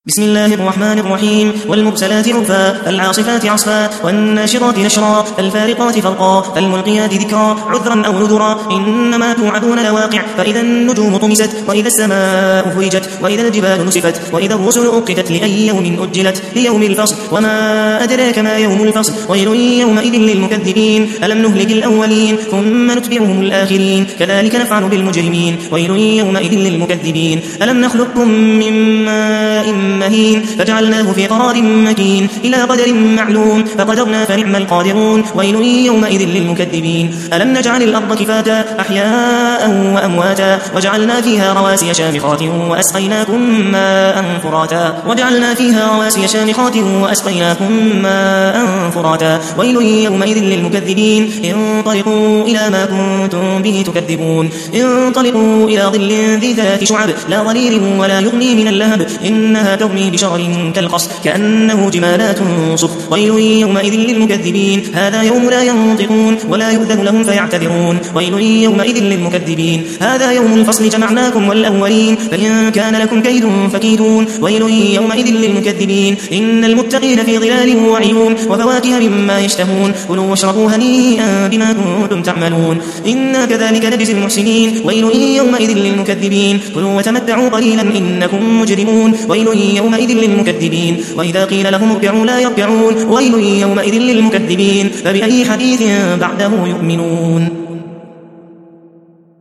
بسم الله الرحمن الرحيم والمرسلات عرفا فالعاصفات عصفا والناشرات نشرا فالفارقات فرقا فالملقيات ذكرا عذرا أو نذرا إنما توعدون لواقع فإذا النجوم طمست وإذا السماء فرجت وإذا الجبال نسفت وإذا الرسل أقتت لأي يوم أجلت ليوم الفصل وما أدراك ما يوم الفصل ويل يومئذ للمكذبين ألم نهلك الأولين ثم نتبعهم الآخرين كذلك نفعل بالمجرمين ويل يومئذ للمكذبين ألم نخلقكم من ماء مهين فجعلناه في قرار مكين إلى قدر معلوم فقدرنا فنعم القادرون ويل يومئذ للمكذبين ألم نجعل الأرض كفاتا أحياء وأمواتا وجعلنا فيها رواسي شامخات وأسقيناكم ماء فراتا ويل يومئذ للمكذبين انطلقوا إلى ما كنتم به تكذبون انطلقوا إلى ظل ذي 3 شعب لا ظليل ولا يغني من اللهب إنها ترمي بشرر كالقصر كأنه جمالات صف ويل يومئذ للمكذبين هذا يوم لا ينطقون ولا يؤذن لهم فيعتذرون ويل يومئذ للمكذبين هذا يوم الفصل جمعناكم والأولين فإن كان لكم كيد فكيدون ويل يومئذ للمكذبين إن المتقين في ظلال وعيون وفواكه مما يشتهون كلوا واشربوا هنيئا بما كنتم تعملون إنا كذلك نجزي المحسنين ويل يومئذ للمكذبين كلوا وتمتعوا قليلا إنكم مجرمون ويل يومئذ للمكذبين وإذا قيل لهم اركعوا لا يركعون ويل يومئذ للمكذبين فبأي حديث بعده يؤمنون